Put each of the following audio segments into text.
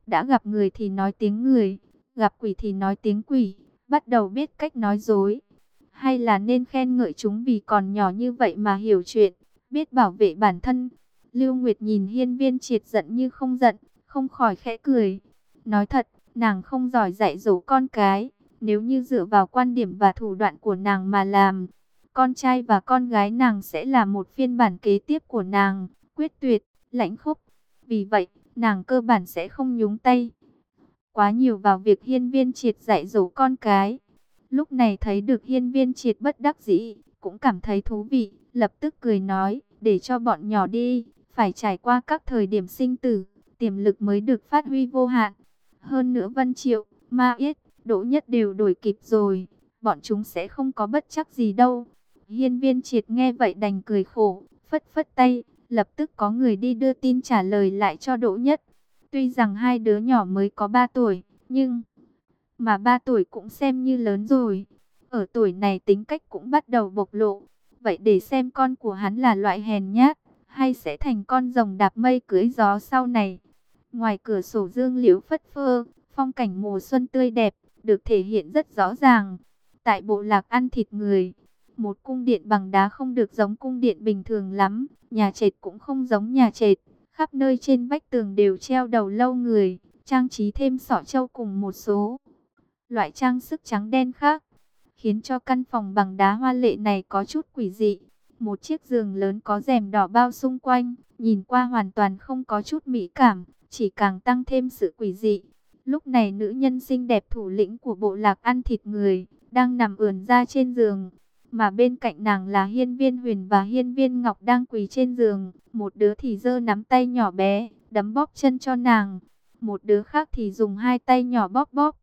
đã gặp người thì nói tiếng người, gặp quỷ thì nói tiếng quỷ, bắt đầu biết cách nói dối. Hay là nên khen ngợi chúng vì còn nhỏ như vậy mà hiểu chuyện, biết bảo vệ bản thân. Lưu Nguyệt nhìn Hiên Viên Triệt giận như không giận, không khỏi khẽ cười. Nói thật, nàng không giỏi dạy dỗ con cái, nếu như dựa vào quan điểm và thủ đoạn của nàng mà làm, con trai và con gái nàng sẽ là một phiên bản kế tiếp của nàng, quyết tuyệt, lãnh khốc. Vì vậy, nàng cơ bản sẽ không nhúng tay quá nhiều vào việc Hiên Viên Triệt dạy dỗ con cái. Lúc này thấy được Hiên Viên Triệt bất đắc dĩ, cũng cảm thấy thú vị, lập tức cười nói, để cho bọn nhỏ đi, phải trải qua các thời điểm sinh tử, tiềm lực mới được phát huy vô hạn. Hơn nữa Vân Triệu, Ma Yết, Đỗ Nhất đều đuổi kịp rồi, bọn chúng sẽ không có bất trắc gì đâu. Hiên Viên Triệt nghe vậy đành cười khổ, phất phất tay, lập tức có người đi đưa tin trả lời lại cho Đỗ Nhất. Tuy rằng hai đứa nhỏ mới có 3 tuổi, nhưng mà 3 tuổi cũng xem như lớn rồi. Ở tuổi này tính cách cũng bắt đầu bộc lộ. Vậy để xem con của hắn là loại hèn nhát, hay sẽ thành con rồng đạp mây cưỡi gió sau này. Ngoài cửa sổ dương liễu phất phơ, phong cảnh mùa xuân tươi đẹp, được thể hiện rất rõ ràng. Tại bộ lạc ăn thịt người, một cung điện bằng đá không được giống cung điện bình thường lắm, nhà trệt cũng không giống nhà trệt. Khắp nơi trên vách tường đều treo đầu lâu người, trang trí thêm sọ châu cùng một số loại trang sức trắng đen khác, khiến cho căn phòng bằng đá hoa lệ này có chút quỷ dị. Một chiếc giường lớn có rèm đỏ bao xung quanh, nhìn qua hoàn toàn không có chút mỹ cảm, chỉ càng tăng thêm sự quỷ dị. Lúc này nữ nhân xinh đẹp thủ lĩnh của bộ lạc ăn thịt người, đang nằm ườn ra trên giường. Mà bên cạnh nàng là Hiên Viên Huyền và Hiên Viên Ngọc đang quỳ trên giường. Một đứa thì giơ nắm tay nhỏ bé, đấm bóp chân cho nàng. Một đứa khác thì dùng hai tay nhỏ bóp bóp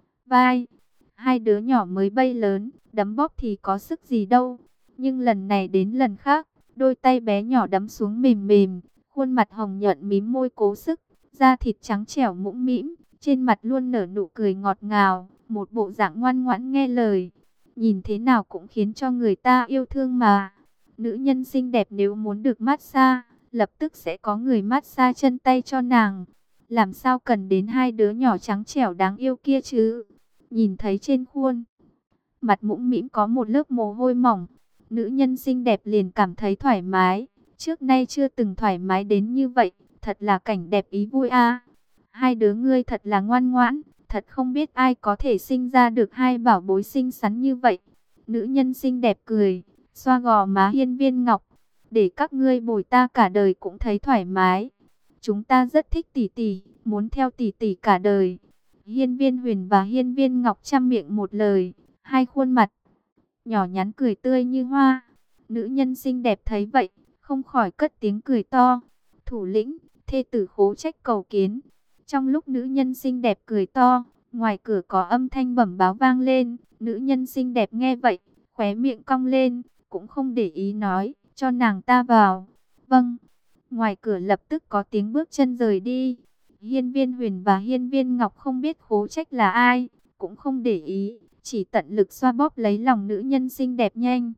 vai. Hai đứa nhỏ mới bay lớn, đấm bóp thì có sức gì đâu. Nhưng lần này đến lần khác, đôi tay bé nhỏ đấm xuống mềm mềm, khuôn mặt hồng nhuận mím môi cố sức, da thịt trắng trẻo mũm mĩm, trên mặt luôn nở nụ cười ngọt ngào, một bộ dạng ngoan ngoãn nghe lời. Nhìn thế nào cũng khiến cho người ta yêu thương mà. Nữ nhân xinh đẹp nếu muốn được massage, lập tức sẽ có người massage chân tay cho nàng. Làm sao cần đến hai đứa nhỏ trắng trẻo đáng yêu kia chứ? Nhìn thấy trên khuôn mặt mũm mĩm có một lớp mồ hôi mỏng, nữ nhân xinh đẹp liền cảm thấy thoải mái. Trước nay chưa từng thoải mái đến như vậy, thật là cảnh đẹp ý vui a. Hai đứa ngươi thật là ngoan ngoãn, thật không biết ai có thể sinh ra được hai bảo bối xinh xắn như vậy. Nữ nhân xinh đẹp cười, xoa gò má Hiên Viên Ngọc, để các ngươi bồi ta cả đời cũng thấy thoải mái. Chúng ta rất thích tỷ tỷ, muốn theo tỷ tỷ cả đời. Hiên Viên Huyền và Hiên Viên Ngọc chăm miệng một lời, hai khuôn mặt nhỏ nhắn cười tươi như hoa. Nữ nhân xinh đẹp thấy vậy, không khỏi cất tiếng cười to. Thủ lĩnh, thê tử Khố Trách cầu kiến. Trong lúc nữ nhân xinh đẹp cười to, ngoài cửa có âm thanh bẩm báo vang lên. Nữ nhân xinh đẹp nghe vậy, khóe miệng cong lên, cũng không để ý nói, cho nàng ta vào. Vâng. Ngoài cửa lập tức có tiếng bước chân rời đi. Hiên Viên Huyền và Hiên Viên Ngọc không biết Khố Trách là ai, cũng không để ý, chỉ tận lực xoa bóp lấy lòng nữ nhân xinh đẹp nhanh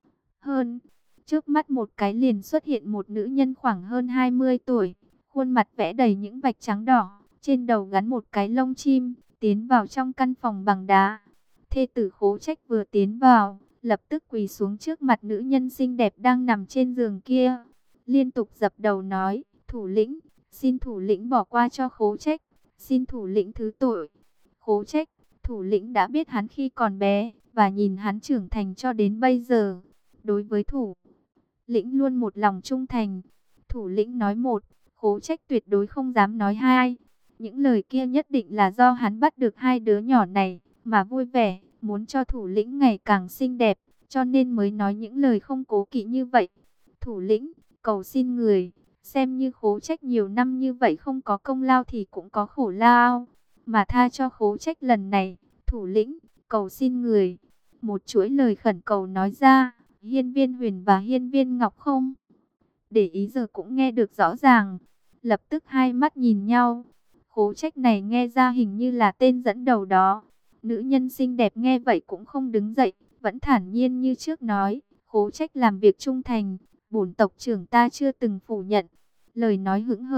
hơn. Trước mắt một cái liền xuất hiện một nữ nhân khoảng hơn 20 tuổi, khuôn mặt vẽ đầy những vạch trắng đỏ, trên đầu gắn một cái lông chim, tiến vào trong căn phòng bằng đá. Thê tử Khố Trách vừa tiến vào, lập tức quỳ xuống trước mặt nữ nhân xinh đẹp đang nằm trên giường kia, liên tục dập đầu nói, thủ lĩnh, xin thủ lĩnh bỏ qua cho Khố Trách, xin thủ lĩnh thứ tội. Khố Trách, thủ lĩnh đã biết hắn khi còn bé, và nhìn hắn trưởng thành cho đến bây giờ. Đối với thủ lĩnh luôn một lòng trung thành. Thủ lĩnh nói một, Khố Trách tuyệt đối không dám nói hai. Những lời kia nhất định là do hắn bắt được hai đứa nhỏ này, mà vui vẻ, muốn cho thủ lĩnh ngày càng xinh đẹp, cho nên mới nói những lời không cố kỵ như vậy. Thủ lĩnh, cầu xin người, xem như Khố Trách nhiều năm như vậy không có công lao thì cũng có khổ lao, mà tha cho Khố Trách lần này. Thủ lĩnh, cầu xin người. Một chuỗi lời khẩn cầu nói ra, Hiên Viên Huyền và Hiên Viên Ngọc không để ý giờ cũng nghe được rõ ràng, lập tức hai mắt nhìn nhau. Khố Trách này nghe ra hình như là tên dẫn đầu đó. Nữ nhân xinh đẹp nghe vậy cũng không đứng dậy, vẫn thản nhiên như trước nói, Khố Trách làm việc trung thành, bổn tộc trưởng ta chưa từng phủ nhận. Lời nói hững hờ,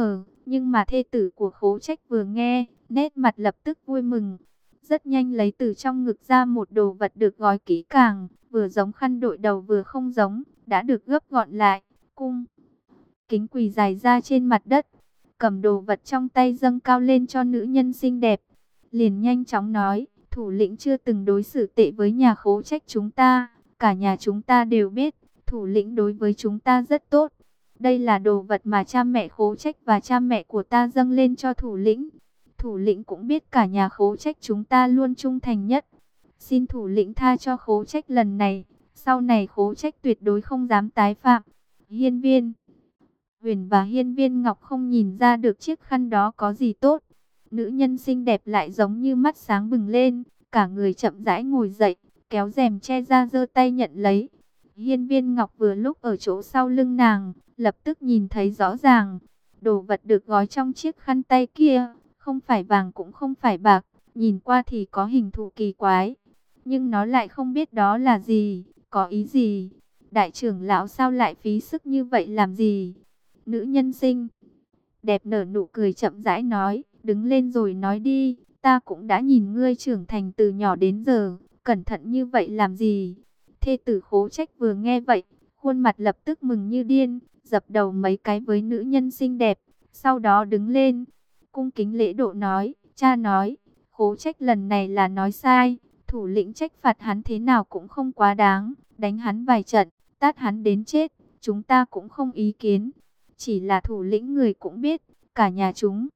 Nhưng mà thê tử của Khố Trách vừa nghe, nét mặt lập tức vui mừng. Rất nhanh lấy từ trong ngực ra một đồ vật được gói kỹ càng, vừa giống khăn đội đầu vừa không giống, đã được gấp gọn lại. Cung kính quỳ dài ra trên mặt đất, cầm đồ vật trong tay dâng cao lên cho nữ nhân xinh đẹp. Liền nhanh chóng nói, thủ lĩnh chưa từng đối xử tệ với nhà Khố Trách chúng ta, cả nhà chúng ta đều biết, thủ lĩnh đối với chúng ta rất tốt. Đây là đồ vật mà cha mẹ Khố Trách và cha mẹ của ta dâng lên cho thủ lĩnh. Thủ lĩnh cũng biết cả nhà Khố Trách chúng ta luôn trung thành nhất. Xin thủ lĩnh tha cho Khố Trách lần này, sau này Khố Trách tuyệt đối không dám tái phạm. Hiên Viên Huyền và Hiên Viên Ngọc không nhìn ra được chiếc khăn đó có gì tốt. Nữ nhân xinh đẹp lại giống như mắt sáng bừng lên, cả người chậm rãi ngồi dậy, kéo rèm che ra giơ tay nhận lấy. Hiên Viên Ngọc vừa lúc ở chỗ sau lưng nàng, lập tức nhìn thấy rõ ràng. Đồ vật được gói trong chiếc khăn tay kia, không phải vàng cũng không phải bạc, nhìn qua thì có hình thù kỳ quái. Nhưng nó lại không biết đó là gì, có ý gì. Đại trưởng lão sao lại phí sức như vậy làm gì? Nữ nhân xinh đẹp nở nụ cười chậm rãi nói, đứng lên rồi nói đi, ta cũng đã nhìn ngươi trưởng thành từ nhỏ đến giờ, cẩn thận như vậy làm gì? Thê tử Khố Trách vừa nghe vậy, khuôn mặt lập tức mừng như điên, dập đầu mấy cái với nữ nhân xinh đẹp, sau đó đứng lên, cung kính lễ độ nói, cha nói, Khố Trách lần này là nói sai, thủ lĩnh trách phạt hắn thế nào cũng không quá đáng, đánh hắn vài trận, tát hắn đến chết, chúng ta cũng không ý kiến. Chỉ là thủ lĩnh người cũng biết, cả nhà chúng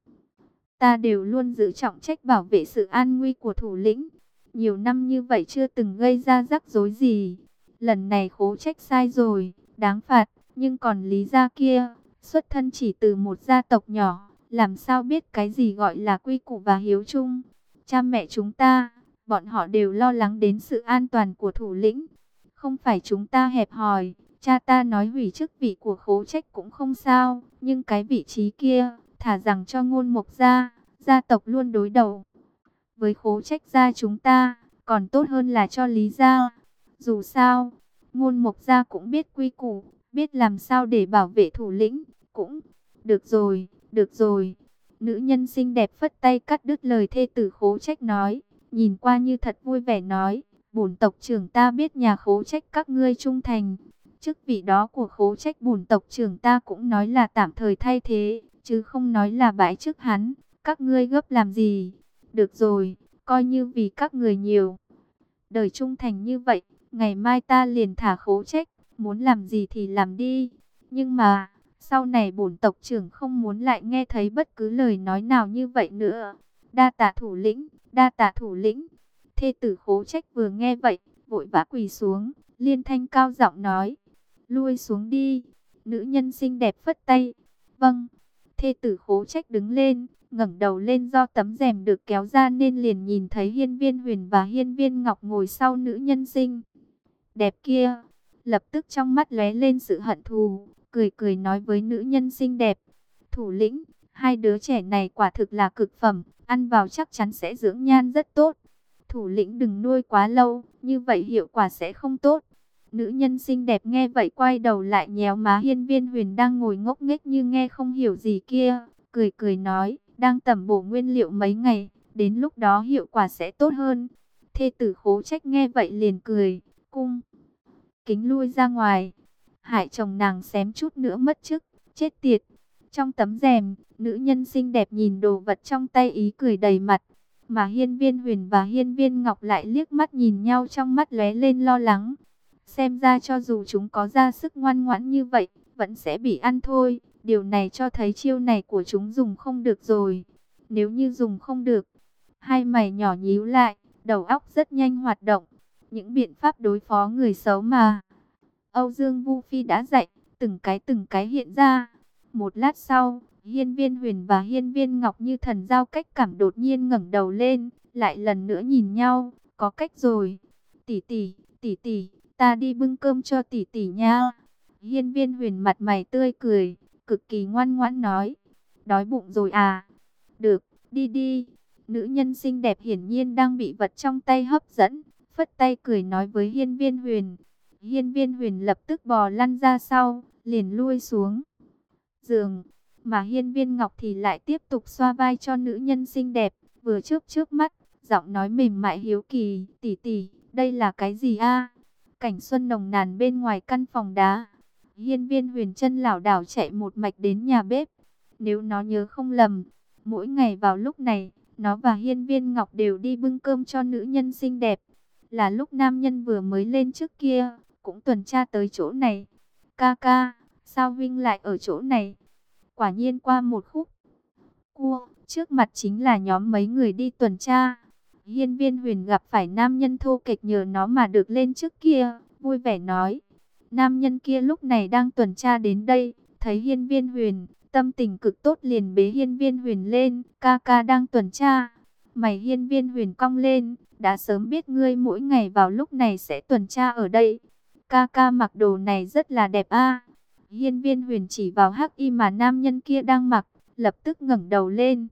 ta đều luôn giữ trọng trách bảo vệ sự an nguy của thủ lĩnh. Nhiều năm như vậy chưa từng gây ra rắc rối gì. Lần này Khố Trách sai rồi, đáng phạt, nhưng còn Lý gia kia, xuất thân chỉ từ một gia tộc nhỏ, làm sao biết cái gì gọi là quy củ và hiếu chung. Cha mẹ chúng ta, bọn họ đều lo lắng đến sự an toàn của thủ lĩnh. Không phải chúng ta hẹp hòi. Cha ta nói hủy chức vị của Khố Trách cũng không sao, nhưng cái vị trí kia, thả rằng cho Ngôn Mộc gia, gia tộc luôn đối đầu với Khố Trách gia chúng ta, còn tốt hơn là cho Lý gia. Dù sao, Ngôn Mộc gia cũng biết quy củ, biết làm sao để bảo vệ thủ lĩnh, cũng được rồi, được rồi. Nữ nhân xinh đẹp phất tay cắt đứt lời thê tử Khố Trách nói, nhìn qua như thật vui vẻ nói, bổn tộc trưởng ta biết nhà Khố Trách các ngươi trung thành. Chức vị đó của Khố Trách bổn tộc trưởng ta cũng nói là tạm thời thay thế, chứ không nói là bãi chức hắn. Các ngươi gấp làm gì? Được rồi, coi như vì các người nhiều đời trung thành như vậy, ngày mai ta liền thả Khố Trách, muốn làm gì thì làm đi. Nhưng mà, sau này bổn tộc trưởng không muốn lại nghe thấy bất cứ lời nói nào như vậy nữa. Đa tạ thủ lĩnh, đa tạ thủ lĩnh. Thê tử Khố Trách vừa nghe vậy, vội vã quỳ xuống, liên thanh cao giọng nói, lui xuống đi. Nữ nhân xinh đẹp phất tay, vâng. Thê tử Khố Trách đứng lên, ngẩng đầu lên, do tấm rèm được kéo ra nên liền nhìn thấy Hiên Viên Huyền và Hiên Viên Ngọc ngồi sau nữ nhân xinh đẹp kia. Lập tức trong mắt lóe lên sự hận thù, cười cười nói với nữ nhân xinh đẹp, thủ lĩnh, hai đứa trẻ này quả thực là cực phẩm, ăn vào chắc chắn sẽ dưỡng nhan rất tốt. Thủ lĩnh đừng nuôi quá lâu, như vậy hiệu quả sẽ không tốt. Nữ nhân xinh đẹp nghe vậy quay đầu lại nhéo má Hiên Viên Huyền đang ngồi ngốc nghếch như nghe không hiểu gì kia, cười cười nói, đang tẩm bổ nguyên liệu mấy ngày, đến lúc đó hiệu quả sẽ tốt hơn. Thê tử Khố Trách nghe vậy liền cười, cung kính lui ra ngoài. Hại chồng nàng xém chút nữa mất chức, chết tiệt. Trong tấm rèm, nữ nhân xinh đẹp nhìn đồ vật trong tay ý cười đầy mặt, mà Hiên Viên Huyền và Hiên Viên Ngọc lại liếc mắt nhìn nhau, trong mắt lóe lên lo lắng. Xem ra cho dù chúng có ra sức ngoan ngoãn như vậy, vẫn sẽ bị ăn thôi. Điều này cho thấy chiêu này của chúng dùng không được rồi. Nếu như dùng không được, hai mày nhỏ nhíu lại, đầu óc rất nhanh hoạt động. Những biện pháp đối phó người xấu mà Âu Dương Vu Phi đã dạy, từng cái hiện ra. Một lát sau, Hiên Viên Huyền và Hiên Viên Ngọc như thần giao cách cảm đột nhiên ngẩng đầu lên, lại lần nữa nhìn nhau, có cách rồi. Tỷ tỷ, ta đi bưng cơm cho tỷ tỷ nha. Hiên Viên Huyền mặt mày tươi cười, cực kỳ ngoan ngoãn nói, đói bụng rồi à? Được, đi đi. Nữ nhân xinh đẹp hiển nhiên đang bị vật trong tay hấp dẫn, phất tay cười nói với Hiên Viên Huyền. Hiên Viên Huyền lập tức bò lăn ra sau, liền lui xuống giường. Mà Hiên Viên Ngọc thì lại tiếp tục xoa vai cho nữ nhân xinh đẹp, vừa chớp chớp mắt, giọng nói mềm mại hiếu kỳ, tỷ tỷ, đây là cái gì a? Cảnh xuân nồng nàn bên ngoài căn phòng đá. Hiên Viên Huyền chân lảo đảo chạy một mạch đến nhà bếp. Nếu nó nhớ không lầm, mỗi ngày vào lúc này, nó và Hiên Viên Ngọc đều đi bưng cơm cho nữ nhân xinh đẹp. Là lúc nam nhân vừa mới lên trước kia, cũng tuần tra tới chỗ này. Ca ca, sao Vinh lại ở chỗ này? Quả nhiên qua một khúc cua, trước mặt chính là nhóm mấy người đi tuần tra. Hiên Viên Huyền gặp phải nam nhân thô kệch nhờ nó mà được lên trước kia, vui vẻ nói. Nam nhân kia lúc này đang tuần tra đến đây, thấy Hiên Viên Huyền, tâm tình cực tốt liền bế Hiên Viên Huyền lên, ca ca đang tuần tra. Mày Hiên Viên Huyền cong lên, đã sớm biết ngươi mỗi ngày vào lúc này sẽ tuần tra ở đây. Ca ca mặc đồ này rất là đẹp a. Hiên Viên Huyền chỉ vào hắc y mà nam nhân kia đang mặc, lập tức ngẩng đầu lên.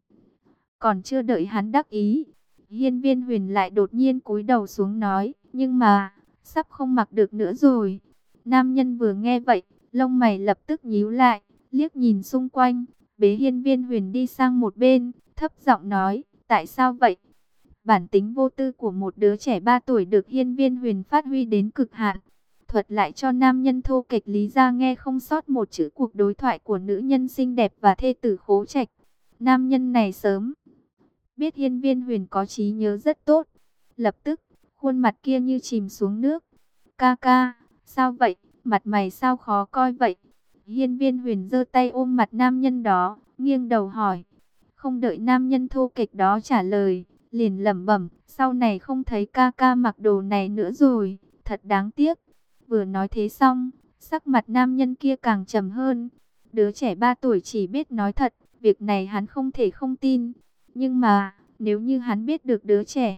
Còn chưa đợi hắn đắc ý, Hiên Viên Huyền lại đột nhiên cúi đầu xuống nói, nhưng mà, sắp không mặc được nữa rồi. Nam nhân vừa nghe vậy, lông mày lập tức nhíu lại, liếc nhìn xung quanh, bế Hiên Viên Huyền đi sang một bên, thấp giọng nói, tại sao vậy? Bản tính vô tư của một đứa trẻ 3 tuổi được Hiên Viên Huyền phát huy đến cực hạn. Thuật lại cho nam nhân thô kệch lý ra nghe không sót một chữ cuộc đối thoại của nữ nhân xinh đẹp và thê tử Khố Trạch. Nam nhân này sớm biết Hiên Viên Huyền có trí nhớ rất tốt. Lập tức, khuôn mặt kia như chìm xuống nước. Ca ca, sao vậy? Mặt mày sao khó coi vậy? Hiên Viên Huyền giơ tay ôm mặt nam nhân đó, nghiêng đầu hỏi. Không đợi nam nhân thô kệch đó trả lời, liền lẩm bẩm, sau này không thấy ca ca mặc đồ này nữa rồi, thật đáng tiếc. Vừa nói thế xong, sắc mặt nam nhân kia càng trầm hơn. Đứa trẻ 3 tuổi chỉ biết nói thật, việc này hắn không thể không tin. Nhưng mà, nếu như hắn biết được đứa trẻ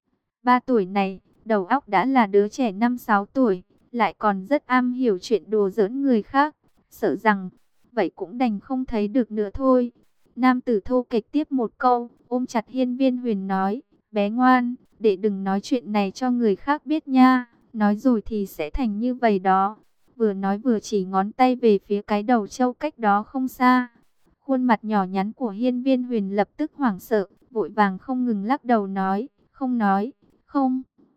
3 tuổi này, đầu óc đã là đứa trẻ 5-6 tuổi, lại còn rất am hiểu chuyện đùa giỡn người khác, sợ rằng, vậy cũng đành không thấy được nữa thôi. Nam tử thô kệch tiếp một câu, ôm chặt Hiên Viên Huyền nói, bé ngoan, để đừng nói chuyện này cho người khác biết nha, nói rồi thì sẽ thành như vậy đó. Vừa nói vừa chỉ ngón tay về phía cái đầu trâu cách đó không xa. Khuôn mặt nhỏ nhắn của Hiên Viên Huyền lập tức hoảng sợ, vội vàng không ngừng lắc đầu nói, không nói, không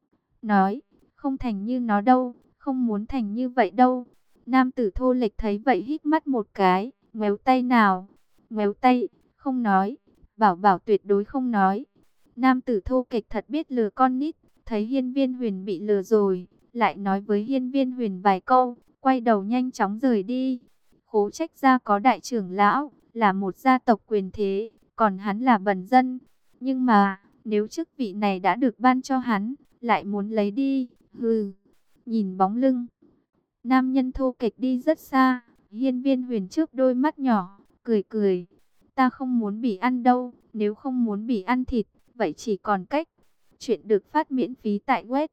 nói, không thành như nó đâu, không muốn thành như vậy đâu. Nam tử thô lệch thấy vậy hít mắt một cái, ngoéo tay nào, ngoéo tay, không nói, bảo bảo tuyệt đối không nói. Nam tử thô kệch thật biết lừa con nít, thấy Hiên Viên Huyền bị lừa rồi, lại nói với Hiên Viên Huyền vài câu, quay đầu nhanh chóng rời đi. Khố Trách gia có đại trưởng lão, là một gia tộc quyền thế, còn hắn là bần dân. Nhưng mà, nếu chức vị này đã được ban cho hắn, lại muốn lấy đi, hừ. Nhìn bóng lưng, nam nhân thô kệch đi rất xa, Hiên Viên Huyền chớp đôi mắt nhỏ, cười cười. Ta không muốn bị ăn đâu, nếu không muốn bị ăn thịt, vậy chỉ còn cách. Chuyện được phát miễn phí tại web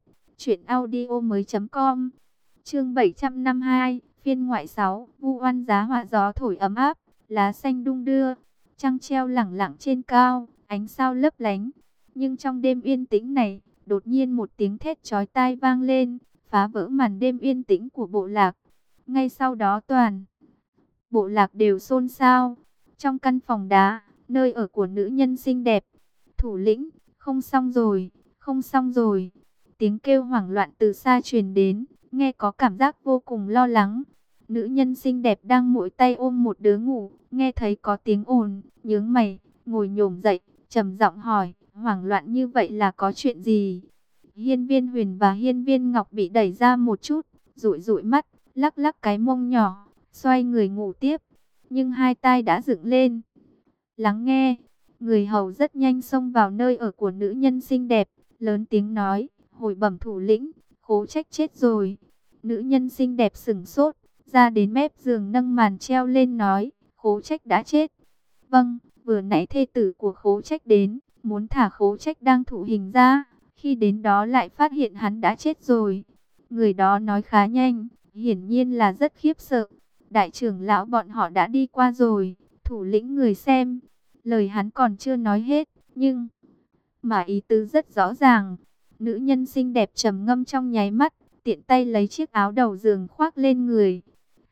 truyệnaudiomoi.com. Chương 752, phiên ngoại 6, vu oan giá họa gió thổi ấm áp, lá xanh đung đưa, trăng treo lẳng lặng trên cao, ánh sao lấp lánh. Nhưng trong đêm yên tĩnh này, đột nhiên một tiếng thét chói tai vang lên, phá vỡ màn đêm yên tĩnh của bộ lạc. Ngay sau đó toàn bộ lạc đều xôn xao. Trong căn phòng đá, nơi ở của nữ nhân xinh đẹp, thủ lĩnh, không xong rồi, không xong rồi. Tiếng kêu hoảng loạn từ xa truyền đến, nghe có cảm giác vô cùng lo lắng. Nữ nhân xinh đẹp đang mỗi tay ôm một đứa ngủ, nghe thấy có tiếng ồn, nhướng mày, ngồi nhổm dậy, trầm giọng hỏi, hoảng loạn như vậy là có chuyện gì? Hiên Viên Huyền và Hiên Viên Ngọc bị đẩy ra một chút, dụi dụi mắt, lắc lắc cái mông nhỏ, xoay người ngủ tiếp. Nhưng hai tai đã dựng lên. Lắng nghe, người hầu rất nhanh xông vào nơi ở của nữ nhân xinh đẹp, lớn tiếng nói, hồi bẩm thủ lĩnh, Khố Trách chết rồi. Nữ nhân xinh đẹp sửng sốt, ra đến mép giường nâng màn treo lên nói, Khố Trách đã chết. Vâng, vừa nãy thê tử của Khố Trách đến, muốn thả Khố Trách đang thụ hình ra, khi đến đó lại phát hiện hắn đã chết rồi. Người đó nói khá nhanh, hiển nhiên là rất khiếp sợ. Đại trưởng lão bọn họ đã đi qua rồi, thủ lĩnh người xem. Lời hắn còn chưa nói hết, nhưng mà ý tứ rất rõ ràng. Nữ nhân xinh đẹp trầm ngâm trong nháy mắt, tiện tay lấy chiếc áo đầu giường khoác lên người.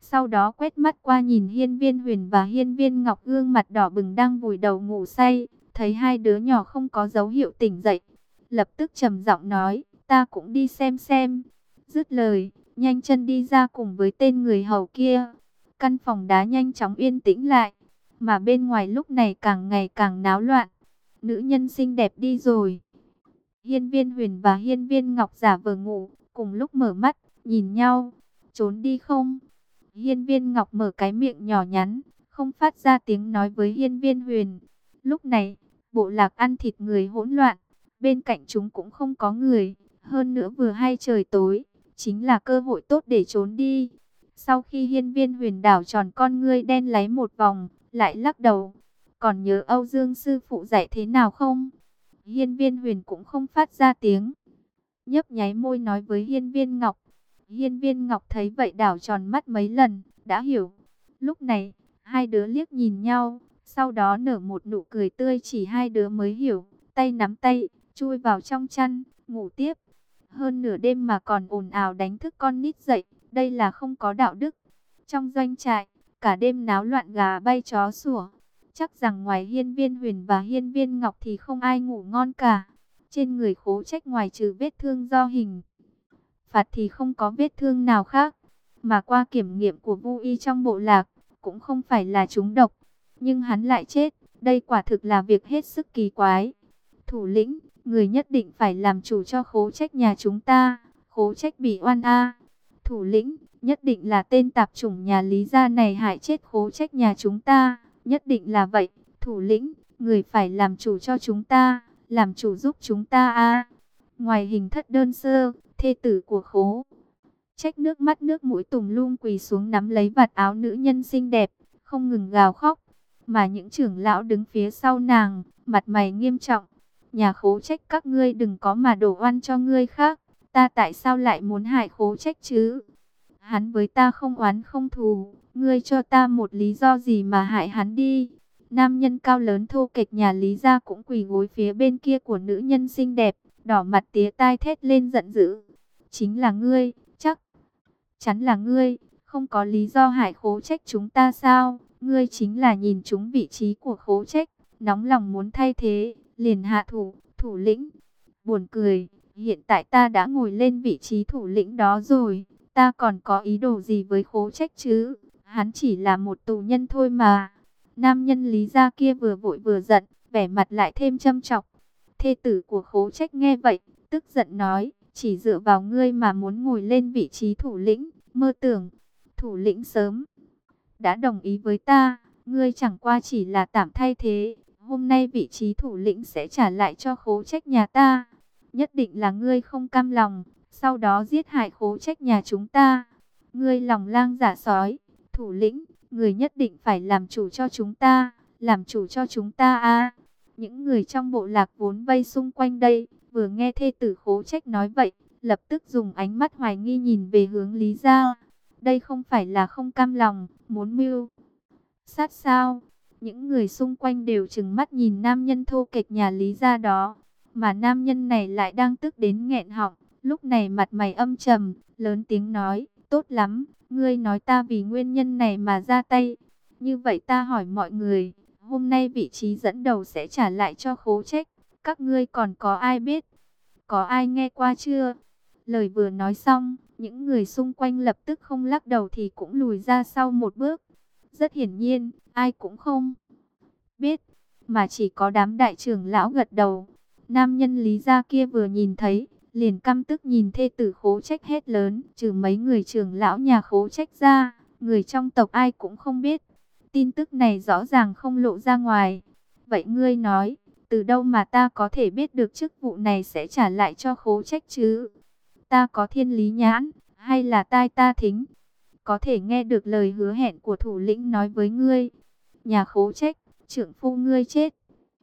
Sau đó quét mắt qua nhìn Hiên Viên Huyền và Hiên Viên Ngọc gương mặt đỏ bừng đang vùi đầu ngủ say, thấy hai đứa nhỏ không có dấu hiệu tỉnh dậy, lập tức trầm giọng nói, ta cũng đi xem xem. Dứt lời, nhanh chân đi ra cùng với tên người hầu kia. Căn phòng đá nhanh chóng yên tĩnh lại, mà bên ngoài lúc này càng ngày càng náo loạn. Nữ nhân xinh đẹp đi rồi. Hiên Viên Huyền và Hiên Viên Ngọc giả vờ ngủ, cùng lúc mở mắt, nhìn nhau. Trốn đi không? Hiên Viên Ngọc mở cái miệng nhỏ nhắn, không phát ra tiếng nói với Hiên Viên Huyền. Lúc này, bộ lạc ăn thịt người hỗn loạn, bên cạnh chúng cũng không có người, hơn nữa vừa hay trời tối, chính là cơ hội tốt để trốn đi. Sau khi Hiên Viên Huyền đảo tròn con ngươi đen láy một vòng, lại lắc đầu. Còn nhớ Âu Dương sư phụ dạy thế nào không? Hiên Viên Huyền cũng không phát ra tiếng, nhấp nháy môi nói với Hiên Viên Ngọc. Hiên Viên Ngọc thấy vậy đảo tròn mắt mấy lần, đã hiểu. Lúc này, hai đứa liếc nhìn nhau, sau đó nở một nụ cười tươi, chỉ hai đứa mới hiểu. Tay nắm tay, chui vào trong chăn, ngủ tiếp. Hơn nửa đêm mà còn ồn ào đánh thức con nít dậy, đây là không có đạo đức. Trong doanh trại, cả đêm náo loạn gà bay chó sủa. Chắc rằng ngoài Hiên Viên Huyền và Hiên Viên Ngọc thì không ai ngủ ngon cả. Trên người Khố Trách ngoài trừ vết thương do hình phạt thì không có vết thương nào khác. Mà qua kiểm nghiệm của Vu Y trong bộ lạc, cũng không phải là trúng độc. Nhưng hắn lại chết, đây quả thực là việc hết sức kỳ quái. Thủ lĩnh, người nhất định phải làm chủ cho Khố Trách nhà chúng ta. Khố Trách bị oan a. Thủ lĩnh, nhất định là tên tạp chủng nhà Lý gia này hại chết Khố Trách nhà chúng ta. Nhất định là vậy. Thủ lĩnh, người phải làm chủ cho chúng ta, làm chủ giúp chúng ta a. Ngoài Hình Thất đơn sơ, thê tử của Khố Trách nước mắt nước mũi tùm lum quỳ xuống nắm lấy vạt áo nữ nhân xinh đẹp, không ngừng gào khóc. Mà những trưởng lão đứng phía sau nàng, mặt mày nghiêm trọng. Nhà Khố Trách các ngươi đừng có mà đổ oan cho ngươi khác. Ta tại sao lại muốn hại Khố Trách chứ? Hắn với ta không oán không thù, ngươi cho ta một lý do gì mà hại hắn đi. Nam nhân cao lớn thô kệch nhà Lý gia cũng quỳ gối phía bên kia của nữ nhân xinh đẹp, đỏ mặt tía tai thét lên giận dữ. Chính là ngươi, chắc chắn là ngươi, không có lý do hại Khố Trách chúng ta sao? Ngươi chính là nhìn trúng vị trí của Khố Trách, nóng lòng muốn thay thế, liền hạ thủ, thủ lĩnh. Buồn cười, hiện tại ta đã ngồi lên vị trí thủ lĩnh đó rồi, ta còn có ý đồ gì với Khố Trách chứ? Hắn chỉ là một tù nhân thôi mà. Nam nhân Lý gia kia vừa vội vừa giận, vẻ mặt lại thêm châm chọc. Thê tử của Khố Trách nghe vậy, tức giận nói, chỉ dựa vào ngươi mà muốn ngồi lên vị trí thủ lĩnh, mơ tưởng. Thủ lĩnh sớm đã đồng ý với ta, ngươi chẳng qua chỉ là tạm thay thế. Hôm nay vị trí thủ lĩnh sẽ trả lại cho Khố Trách nhà ta. Nhất định là ngươi không cam lòng, sau đó giết hại Khố Trách nhà chúng ta. Ngươi lòng lang dạ sói, thủ lĩnh, người nhất định phải làm chủ cho chúng ta, làm chủ cho chúng ta a. Những người trong bộ lạc vốn vây xung quanh đây, vừa nghe thê tử Khố Trách nói vậy, lập tức dùng ánh mắt hoài nghi nhìn về hướng Lý gia. Đây không phải là không cam lòng, muốn mưu sát sao? Những người xung quanh đều trừng mắt nhìn nam nhân thô kệch nhà Lý gia đó, mà nam nhân này lại đang tức đến nghẹn họng, lúc này mặt mày âm trầm, lớn tiếng nói, tốt lắm, ngươi nói ta vì nguyên nhân này mà ra tay. Như vậy ta hỏi mọi người, hôm nay vị trí dẫn đầu sẽ trả lại cho Khố Trách, các ngươi còn có ai biết? Có ai nghe qua chưa? Lời vừa nói xong, những người xung quanh lập tức không lắc đầu thì cũng lùi ra sau một bước. Rất hiển nhiên, ai cũng không biết, mà chỉ có đám đại trưởng lão gật đầu. Nam nhân Lý gia kia vừa nhìn thấy, liền căm tức nhìn thê tử Khố Trách hét lớn, trừ mấy người trưởng lão nhà Khố Trách ra, người trong tộc ai cũng không biết. Tin tức này rõ ràng không lộ ra ngoài. Vậy ngươi nói, từ đâu mà ta có thể biết được chức vụ này sẽ trả lại cho Khố Trách chứ? Ta có thiên lý nhãn, hay là tai ta thính? Có thể nghe được lời hứa hẹn của thủ lĩnh nói với ngươi. Nhà Khố Trách, trưởng phu ngươi chết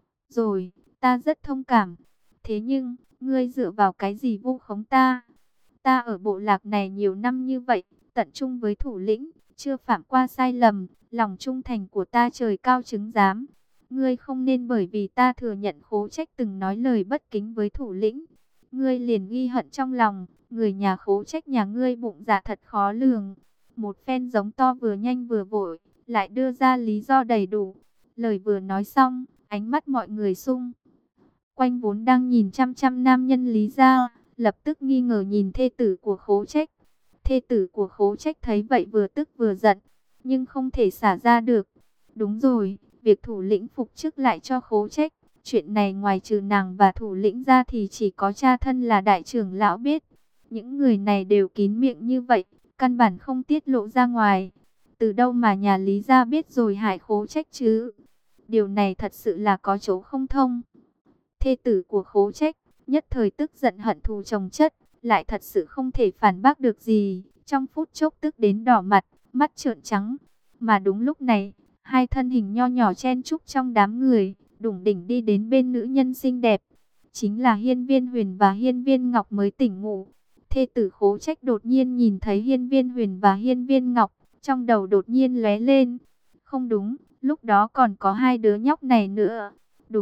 rồi, ta rất thông cảm. Thế nhưng, ngươi dựa vào cái gì vu khống ta? Ta ở bộ lạc này nhiều năm như vậy, tận trung với thủ lĩnh, chưa phạm qua sai lầm, lòng trung thành của ta trời cao chứng giám. Ngươi không nên bởi vì ta thừa nhận Khố Trách từng nói lời bất kính với thủ lĩnh, ngươi liền ghi hận trong lòng. Người nhà Khố Trách nhà ngươi bụng dạ thật khó lường. Một phen giống to vừa nhanh vừa vội, lại đưa ra lý do đầy đủ. Lời vừa nói xong, ánh mắt mọi người xung quanh vốn đang nhìn chăm chăm nam nhân Lý gia, lập tức nghi ngờ nhìn thê tử của Khố Trách. Thê tử của Khố Trách thấy vậy vừa tức vừa giận, nhưng không thể xả ra được. Đúng rồi, việc thủ lĩnh phục chức lại cho Khố Trách, chuyện này ngoài trừ nàng và thủ lĩnh ra thì chỉ có cha thân là đại trưởng lão biết. Những người này đều kín miệng như vậy, căn bản không tiết lộ ra ngoài. Từ đâu mà nhà Lý gia biết rồi hại Khố Trách chứ? Điều này thật sự là có chỗ không thông. Thê tử của Khố Trách nhất thời tức giận hận thù chồng chất, lại thật sự không thể phản bác được gì, trong phút chốc tức đến đỏ mặt, mắt trợn trắng. Mà đúng lúc này, hai thân hình nho nhỏ chen chúc trong đám người, đủng đỉnh đi đến bên nữ nhân xinh đẹp, chính là Hiên Viên Huyền và Hiên Viên Ngọc mới tỉnh ngủ. Thê tử Khố Trách đột nhiên nhìn thấy Hiên Viên Huyền và Hiên Viên Ngọc, trong đầu đột nhiên lóe lên. Không đúng, lúc đó còn có hai đứa nhóc này nữa.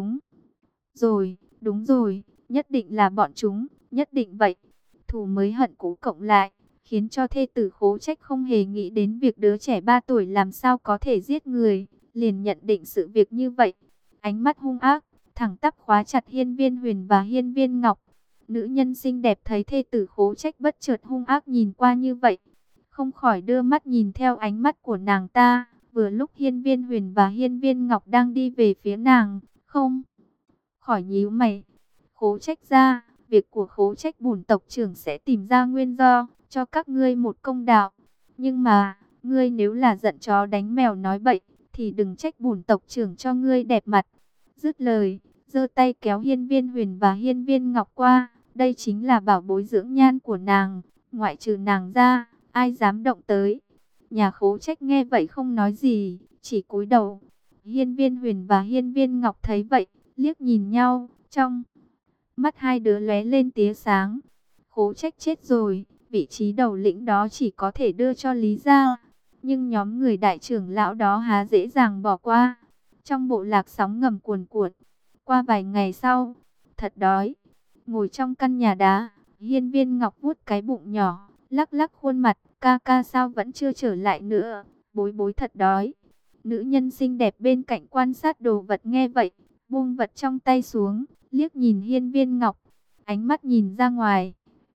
Đúng rồi, nhất định là bọn chúng, nhất định vậy. Thù mới hận cũ cộng lại, khiến cho thê tử Khố Trách không hề nghĩ đến việc đứa trẻ 3 tuổi làm sao có thể giết người, liền nhận định sự việc như vậy. Ánh mắt hung ác, thẳng tắp khóa chặt Hiên Viên Huyền và Hiên Viên Ngọc. Nữ nhân xinh đẹp thấy thê tử Khố Trách bất chợt hung ác nhìn qua như vậy, không khỏi đưa mắt nhìn theo ánh mắt của nàng ta. Vừa lúc Hiên Viên Huyền và Hiên Viên Ngọc đang đi về phía nàng, không khỏi nhíu mày. Khố Trách ra, việc của Khố Trách bổn tộc trưởng sẽ tìm ra nguyên do, cho các ngươi một công đạo. Nhưng mà, ngươi nếu là giận chó đánh mèo nói bậy, thì đừng trách bổn tộc trưởng cho ngươi đẹp mặt. Dứt lời, giơ tay kéo Hiên Viên Huyền và Hiên Viên Ngọc qua. Đây chính là bảo bối dưỡng nhan của nàng, ngoại trừ nàng ra, ai dám động tới. Nhà Khố Trách nghe vậy không nói gì, chỉ cúi đầu. Hiên Viên Huyền và Hiên Viên Ngọc thấy vậy, liếc nhìn nhau, trong mắt hai đứa lóe lên tia sáng. Khố Trách chết rồi, vị trí đầu lĩnh đó chỉ có thể đưa cho Lý gia, nhưng nhóm người đại trưởng lão đó há dễ dàng bỏ qua. Trong bộ lạc sóng ngầm cuồn cuộn. Qua vài ngày sau, thật đói, ngồi trong căn nhà đá, Hiên Viên Ngọc vuốt cái bụng nhỏ, lắc lắc khuôn mặt, ca ca sao vẫn chưa trở lại nữa, bối bối thật đói. Nữ nhân xinh đẹp bên cạnh quan sát đồ vật nghe vậy, buông vật trong tay xuống, liếc nhìn Hiên Viên Ngọc, ánh mắt nhìn ra ngoài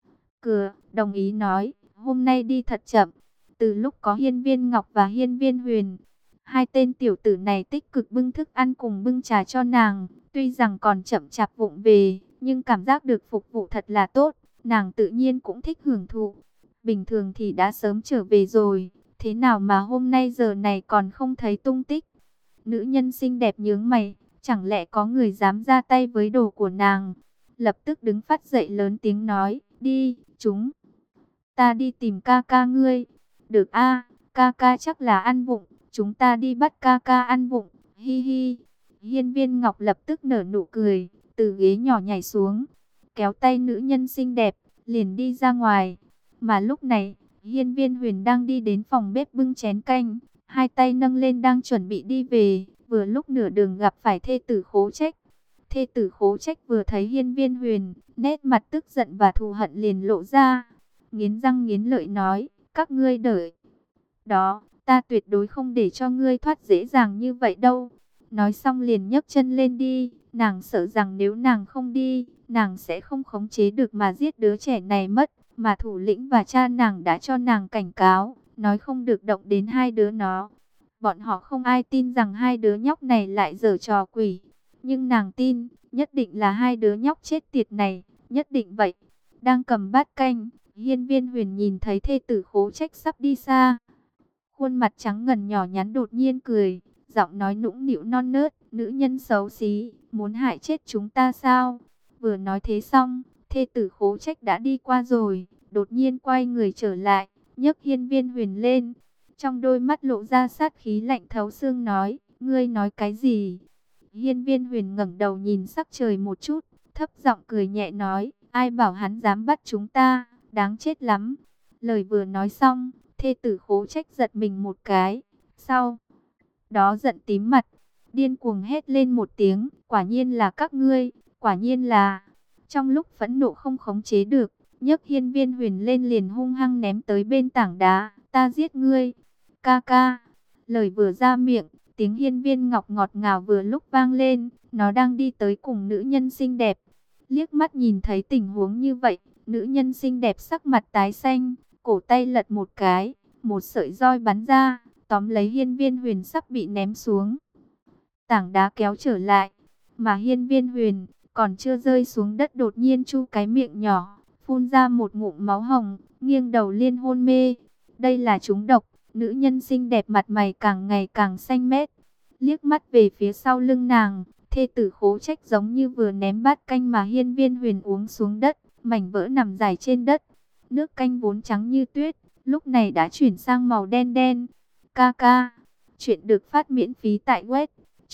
cửa, đồng ý nói, hôm nay đi thật chậm. Từ lúc có Hiên Viên Ngọc và Hiên Viên Huyền, hai tên tiểu tử này tích cực bưng thức ăn cùng bưng trà cho nàng. Tuy rằng còn chậm chạp vụng về, nhưng cảm giác được phục vụ thật là tốt, nàng tự nhiên cũng thích hưởng thụ. Bình thường thì đã sớm trở về rồi, thế nào mà hôm nay giờ này còn không thấy tung tích. Nữ nhân xinh đẹp nhướng mày, chẳng lẽ có người dám ra tay với đồ của nàng. Lập tức đứng phát dậy lớn tiếng nói, đi, chúng ta đi tìm ca ca ngươi. Được a, ca ca chắc là ăn vụng, chúng ta đi bắt ca ca ăn vụng, hi hi. Hiên Viên Ngọc lập tức nở nụ cười, từ ghế nhỏ nhảy xuống, kéo tay nữ nhân xinh đẹp, liền đi ra ngoài. Mà lúc này, Hiên Viên Huyền đang đi đến phòng bếp bưng chén canh, hai tay nâng lên đang chuẩn bị đi về, vừa lúc nửa đường gặp phải thê tử Khố Trách. Thê tử Khố Trách vừa thấy Hiên Viên Huyền, nét mặt tức giận và thù hận liền lộ ra, nghiến răng nghiến lợi nói, các ngươi đợi đó, ta tuyệt đối không để cho ngươi thoát dễ dàng như vậy đâu. Nói xong liền nhấc chân lên đi, nàng sợ rằng nếu nàng không đi, nàng sẽ không khống chế được mà giết đứa trẻ này mất, mà thủ lĩnh và cha nàng đã cho nàng cảnh cáo, nói không được động đến hai đứa nó. Bọn họ không ai tin rằng hai đứa nhóc này lại giở trò quỷ, nhưng nàng tin, nhất định là hai đứa nhóc chết tiệt này, nhất định vậy. Đang cầm bát canh, Hiên Viên Huyền nhìn thấy thê tử Khố Trách sắp đi xa, khuôn mặt trắng ngần nhỏ nhắn đột nhiên cười, giọng nói nũng nịu non nớt, nữ nhân xấu xí, muốn hại chết chúng ta sao? Vừa nói thế xong, thê tử Khố Trách đã đi qua rồi, đột nhiên quay người trở lại, nhấc Hiên Viên Huyền lên, trong đôi mắt lộ ra sát khí lạnh thấu xương nói, ngươi nói cái gì? Hiên Viên Huyền ngẩng đầu nhìn sắc trời một chút, thấp giọng cười nhẹ nói, ai bảo hắn dám bắt chúng ta, đáng chết lắm. Lời vừa nói xong, thê tử Khố Trách giật mình một cái, sau đó giận tím mặt, điên cuồng hét lên một tiếng, quả nhiên là các ngươi, quả nhiên là. Trong lúc phẫn nộ không khống chế được, nhấc Hiên Viên Huyền lên liền hung hăng ném tới bên tảng đá, ta giết ngươi. Ca ca. Lời vừa ra miệng, tiếng Hiên Viên Ngọc ngọt ngào vừa lúc vang lên, nó đang đi tới cùng nữ nhân xinh đẹp. Liếc mắt nhìn thấy tình huống như vậy, nữ nhân xinh đẹp sắc mặt tái xanh, cổ tay lật một cái, một sợi roi bắn ra, tóm lấy Hiên Viên Huyền sắp bị ném xuống. Tảng đá kéo trở lại, mà Hiên Viên Huyền còn chưa rơi xuống đất đột nhiên chu cái miệng nhỏ, phun ra một ngụm máu hồng, nghiêng đầu liên hôn mê. Đây là trúng độc. Nữ nhân xinh đẹp mặt mày càng ngày càng xanh mét, liếc mắt về phía sau lưng nàng, thê tử Khố Trách giống như vừa ném bát canh mà Hiên Viên Huyền uống xuống đất, mảnh vỡ nằm rải trên đất. Nước canh vốn trắng như tuyết, lúc này đã chuyển sang màu đen đen. Ca ca, chuyện được phát miễn phí tại web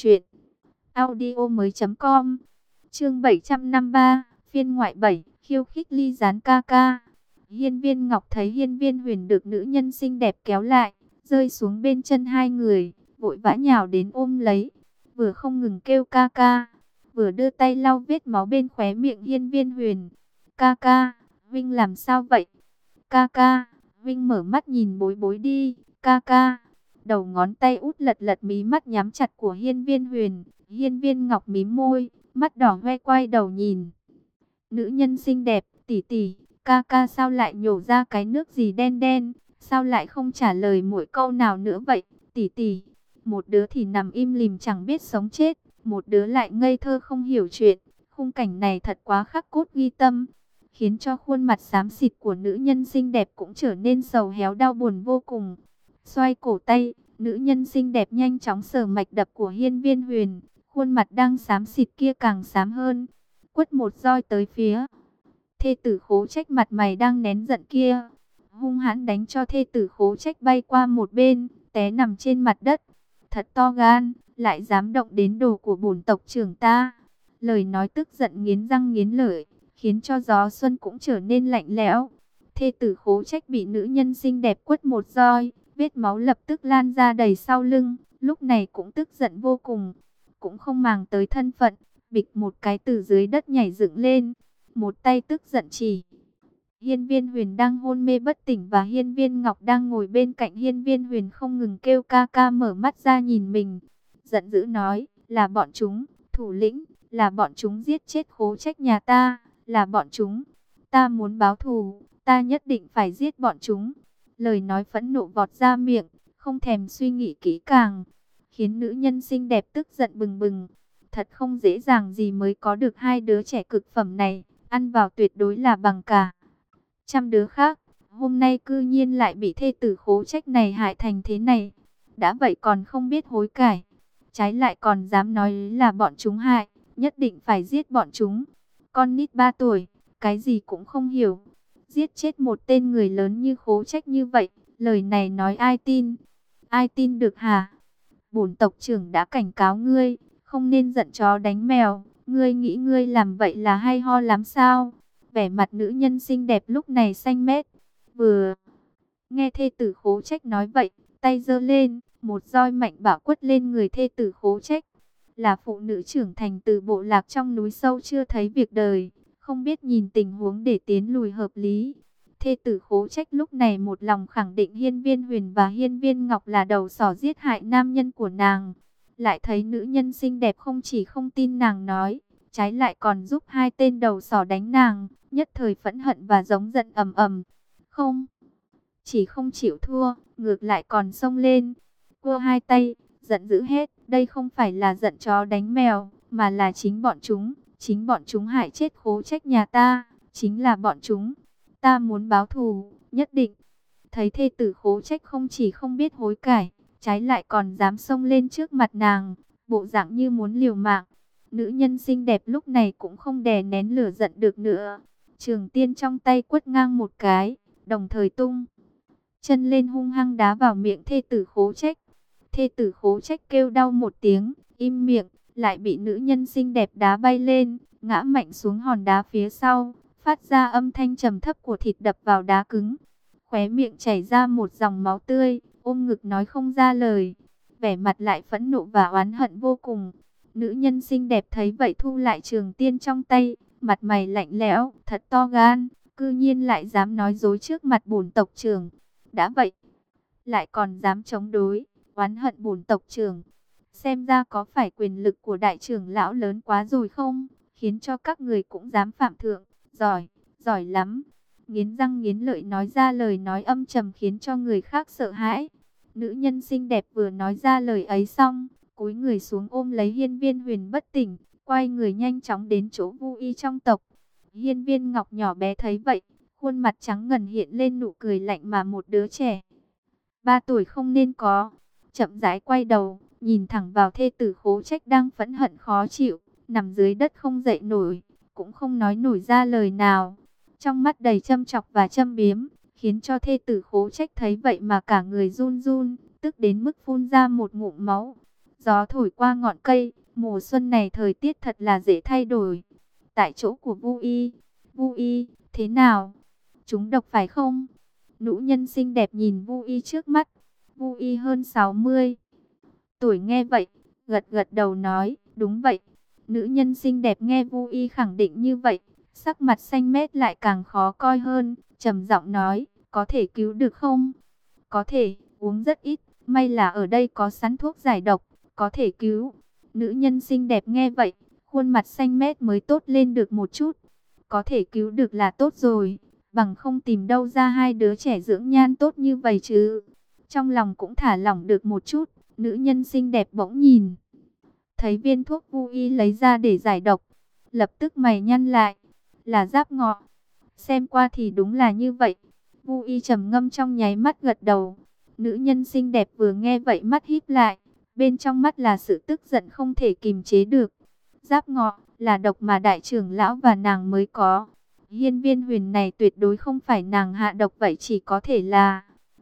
truyệnaudiomoi.com. Chương 753, phiên ngoại 7, khiêu khích ly gián ca ca. Hiên Viên Ngọc thấy Hiên Viên Huyền được nữ nhân xinh đẹp kéo lại, rơi xuống bên chân hai người, vội vã nhào đến ôm lấy, vừa không ngừng kêu ca ca, vừa đưa tay lau vết máu bên khóe miệng Hiên Viên Huyền. Ca ca, Vinh làm sao vậy? Ca ca, Vinh mở mắt nhìn Bối Bối đi, ca ca. Đầu ngón tay út lật lật mí mắt nhắm chặt của Hiên Viên Huyền, Hiên Viên Ngọc mím môi, mắt đỏ hoe quay đầu nhìn. Nữ nhân xinh đẹp, tỷ tỷ. Ca ca sao lại nhổ ra cái nước gì đen đen, sao lại không trả lời mỗi câu nào nữa vậy, tỷ tỷ. Một đứa thì nằm im lìm chẳng biết sống chết, một đứa lại ngây thơ không hiểu chuyện. Khung cảnh này thật quá khắc cốt ghi tâm, khiến cho khuôn mặt xám xịt của nữ nhân xinh đẹp cũng trở nên sầu héo đau buồn vô cùng. Xoay cổ tay, nữ nhân xinh đẹp nhanh chóng sờ mạch đập của Hiên Viên Huyền, khuôn mặt đang xám xịt kia càng xám hơn, quất một roi tới phía thê tử Khố Trách mặt mày đang nén giận kia, hung hãn đánh cho thê tử Khố Trách bay qua một bên, té nằm trên mặt đất. Thật to gan, lại dám động đến đồ của bổn tộc trưởng ta. Lời nói tức giận nghiến răng nghiến lợi, khiến cho gió xuân cũng trở nên lạnh lẽo. Thê tử Khố Trách bị nữ nhân xinh đẹp quất một roi, vết máu lập tức lan ra đầy sau lưng, lúc này cũng tức giận vô cùng, cũng không màng tới thân phận, bịch một cái từ dưới đất nhảy dựng lên, một tay tức giận chỉ Hiên Viên Huyền đang hôn mê bất tỉnh và Hiên Viên Ngọc đang ngồi bên cạnh Hiên Viên Huyền không ngừng kêu ca ca, mở mắt ra nhìn mình, giận dữ nói, là bọn chúng, thủ lĩnh, là bọn chúng giết chết Khố Trách nhà ta, là bọn chúng, ta muốn báo thù, ta nhất định phải giết bọn chúng. Lời nói phẫn nộ vọt ra miệng, không thèm suy nghĩ kỹ càng, khiến nữ nhân xinh đẹp tức giận bừng bừng. Thật không dễ dàng gì mới có được hai đứa trẻ cực phẩm này, ăn vào tuyệt đối là bằng cả trăm đứa khác. Hôm nay cư nhiên lại bị thê tử Khố Trách này hại thành thế này. Đã vậy còn không biết hối cải, trái lại còn dám nói là bọn chúng hại, nhất định phải giết bọn chúng. Con nít 3 tuổi, cái gì cũng không hiểu, giết chết một tên người lớn như Khố Trách như vậy, lời này nói ai tin? Ai tin được hả? Bổn tộc trưởng đã cảnh cáo ngươi, không nên giận chó đánh mèo, ngươi nghĩ ngươi làm vậy là hay ho lắm sao? Vẻ mặt nữ nhân xinh đẹp lúc này xanh mét. Vừa nghe thê tử Khố Trách nói vậy, tay giơ lên, một roi mạnh bạo quất lên người thê tử Khố Trách. Là phụ nữ trưởng thành từ bộ lạc trong núi sâu chưa thấy việc đời, không biết nhìn tình huống để tiến lùi hợp lý. Thê tử Khố Trách lúc này một lòng khẳng định Hiên Viên Huyền và Hiên Viên Ngọc là đầu sỏ giết hại nam nhân của nàng. Lại thấy nữ nhân xinh đẹp không chỉ không tin nàng nói, trái lại còn giúp hai tên đầu sỏ đánh nàng, nhất thời phẫn hận và giống giận ầm ầm. Không, chỉ không chịu thua, ngược lại còn xông lên, cua hai tay, giận dữ hết, đây không phải là giận chó đánh mèo, mà là chính bọn chúng hại chết Khố Trách nhà ta, chính là bọn chúng. Ta muốn báo thù, nhất định. Thấy thê tử Khố Trách không chỉ không biết hối cải, trái lại còn dám xông lên trước mặt nàng, bộ dạng như muốn liều mạng. Nữ nhân xinh đẹp lúc này cũng không đè nén lửa giận được nữa. Trường tiên trong tay quất ngang một cái, đồng thời tung chân lên hung hăng đá vào miệng thê tử Khố Trách. Thê tử Khố Trách kêu đau một tiếng, im miệng, lại bị nữ nhân xinh đẹp đá bay lên, ngã mạnh xuống hòn đá phía sau, phát ra âm thanh trầm thấp của thịt đập vào đá cứng. Khóe miệng chảy ra một dòng máu tươi, ôm ngực nói không ra lời, vẻ mặt lại phẫn nộ và oán hận vô cùng. Nữ nhân xinh đẹp thấy vậy thu lại trường tiên trong tay, mặt mày lạnh lẽo, thật to gan, cư nhiên lại dám nói dối trước mặt bổn tộc trưởng. Đã vậy, lại còn dám chống đối, oán hận bổn tộc trưởng. Xem ra có phải quyền lực của đại trưởng lão lớn quá rồi không, khiến cho các người cũng dám phạm thượng. Giỏi, giỏi lắm. Nghiến răng nghiến lợi nói ra lời nói âm trầm khiến cho người khác sợ hãi. Nữ nhân xinh đẹp vừa nói ra lời ấy xong, cúi người xuống ôm lấy Hiên Viên Huyền bất tỉnh, quay người nhanh chóng đến chỗ Vu Y trong tộc. Hiên Viên Ngọc nhỏ bé thấy vậy, khuôn mặt trắng ngần hiện lên nụ cười lạnh mà một đứa trẻ 3 tuổi không nên có. Chậm rãi quay đầu, nhìn thẳng vào thê tử Khố Trách đang phẫn hận khó chịu, nằm dưới đất không dậy nổi, cũng không nói nổi ra lời nào. Trong mắt đầy châm chọc và châm biếm, khiến cho thê tử Khố Trách thấy vậy mà cả người run run, tức đến mức phun ra một ngụm máu. Gió thổi qua ngọn cây, mùa xuân này thời tiết thật là dễ thay đổi. Tại chỗ của Vu Y, thế nào? Chúng độc phải không? Nữ nhân xinh đẹp nhìn Vu Y trước mắt. Vu Y hơn 60 tuổi nghe vậy, gật gật đầu nói, đúng vậy. Nữ nhân xinh đẹp nghe Vu Y khẳng định như vậy, sắc mặt xanh mét lại càng khó coi hơn, trầm giọng nói, có thể cứu được không? Có thể, uống rất ít, may là ở đây có sẵn thuốc giải độc, có thể cứu. Nữ nhân xinh đẹp nghe vậy, khuôn mặt xanh mét mới tốt lên được một chút. Có thể cứu được là tốt rồi, bằng không tìm đâu ra hai đứa trẻ dưỡng nhan tốt như vậy chứ. Trong lòng cũng thả lỏng được một chút, nữ nhân xinh đẹp bỗng nhìn thấy viên thuốc Vu Y lấy ra để giải độc, lập tức mày nhăn lại, là giáp ngọ. Xem qua thì đúng là như vậy. Vu Y trầm ngâm trong nháy mắt gật đầu. Nữ nhân xinh đẹp vừa nghe vậy mắt híp lại, bên trong mắt là sự tức giận không thể kìm chế được. Giáp ngọ là độc mà đại trưởng lão và nàng mới có. Hiên Viên Huyền này tuyệt đối không phải nàng hạ độc, vậy chỉ có thể là...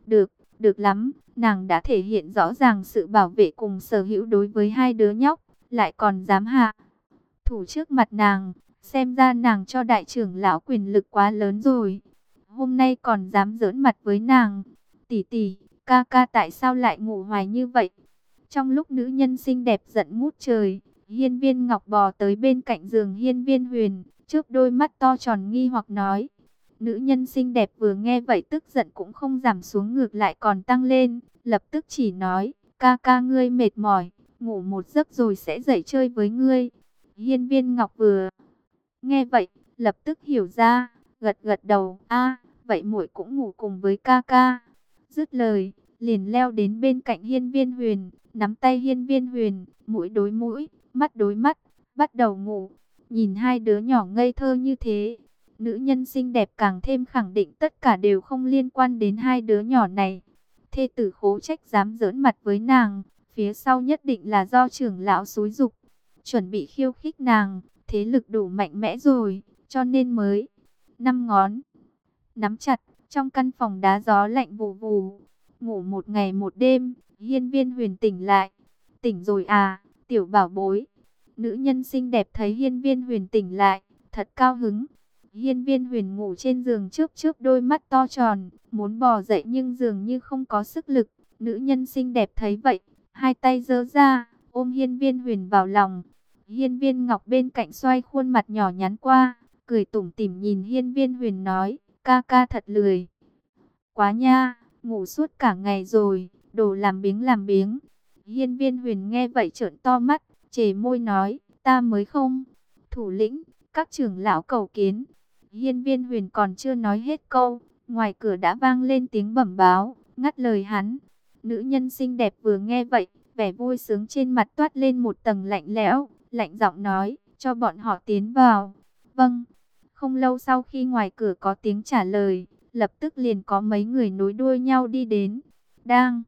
Được lắm, nàng đã thể hiện rõ ràng sự bảo vệ cùng sở hữu đối với hai đứa nhóc, lại còn dám hạ thủ trước mặt nàng, xem ra nàng cho đại trưởng lão quyền lực quá lớn rồi. Hôm nay còn dám giỡn mặt với nàng. Tỷ tỷ, ca ca tại sao lại ngủ hoài như vậy? Trong lúc nữ nhân xinh đẹp giận ngút trời, Hiên Viên Ngọc bò tới bên cạnh giường Hiên Viên Huyền, trước đôi mắt to tròn nghi hoặc nói. Nữ nhân xinh đẹp vừa nghe vậy tức giận cũng không giảm xuống, ngược lại còn tăng lên, lập tức chỉ nói, ca ca ngươi mệt mỏi, ngủ một giấc rồi sẽ dậy chơi với ngươi. Hiên Viên Ngọc vừa nghe vậy, lập tức hiểu ra, gật gật đầu, a, vậy muội cũng ngủ cùng với ca ca. Dứt lời, liền leo đến bên cạnh Hiên Viên Huyền, nắm tay Hiên Viên Huyền, mũi đối mũi, mắt đối mắt, bắt đầu ngủ. Nhìn hai đứa nhỏ ngây thơ như thế, nữ nhân xinh đẹp càng thêm khẳng định tất cả đều không liên quan đến hai đứa nhỏ này. Thê tử Khố Trách dám giỡn mặt với nàng, phía sau nhất định là do trưởng lão xúi giục, chuẩn bị khiêu khích nàng, thế lực đủ mạnh mẽ rồi, cho nên mới 5 ngón nắm chặt. Trong căn phòng đá gió lạnh vù vù, ngủ một ngày một đêm. Hiên Viên Huyền tỉnh lại. Tỉnh rồi à, tiểu bảo bối. Nữ nhân xinh đẹp thấy Hiên Viên Huyền tỉnh lại, thật cao hứng. Hiên Viên Huyền ngủ trên giường chớp chớp đôi mắt to tròn, muốn bò dậy nhưng dường như không có sức lực. Nữ nhân xinh đẹp thấy vậy, hai tay giơ ra, ôm Hiên Viên Huyền vào lòng. Hiên Viên Ngọc bên cạnh xoay khuôn mặt nhỏ nhắn qua, cười tủm tỉm nhìn Hiên Viên Huyền nói, ca ca thật lười quá nha, ngủ suốt cả ngày rồi, đồ làm biếng làm biếng. Hiên Viên Huyền nghe vậy trợn to mắt, chề môi nói, ta mới không. Thủ lĩnh, các trưởng lão cầu kiến. Hiên Viên Huyền còn chưa nói hết câu, ngoài cửa đã vang lên tiếng bẩm báo, ngắt lời hắn. Nữ nhân xinh đẹp vừa nghe vậy, vẻ vui sướng trên mặt toát lên một tầng lạnh lẽo, lạnh giọng nói, cho bọn họ tiến vào. Vâng. Không lâu sau khi ngoài cửa có tiếng trả lời, lập tức liền có mấy người nối đuôi nhau đi đến. Đang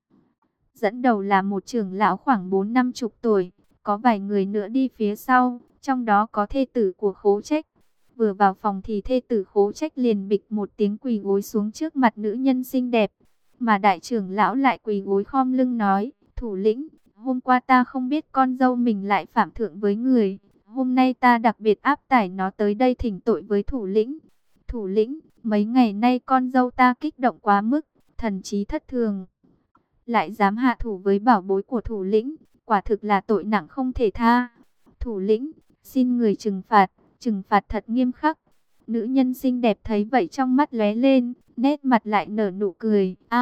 dẫn đầu là một trưởng lão khoảng 40-50 tuổi, có vài người nữa đi phía sau, trong đó có thê tử của Khố Trách. Vừa vào phòng thì thê tử Khố Trách liền bịch một tiếng quỳ gối xuống trước mặt nữ nhân xinh đẹp, mà đại trưởng lão lại quỳ gối khom lưng nói, thủ lĩnh, hôm qua ta không biết con dâu mình lại phạm thượng với người. Hôm nay ta đặc biệt áp tải nó tới đây thỉnh tội với thủ lĩnh. Thủ lĩnh, mấy ngày nay con dâu ta kích động quá mức, thần trí thất thường, lại dám hạ thủ với bảo bối của thủ lĩnh, quả thực là tội nặng không thể tha. Thủ lĩnh, xin người trừng phạt thật nghiêm khắc. Nữ nhân xinh đẹp thấy vậy trong mắt lóe lên, nét mặt lại nở nụ cười. A,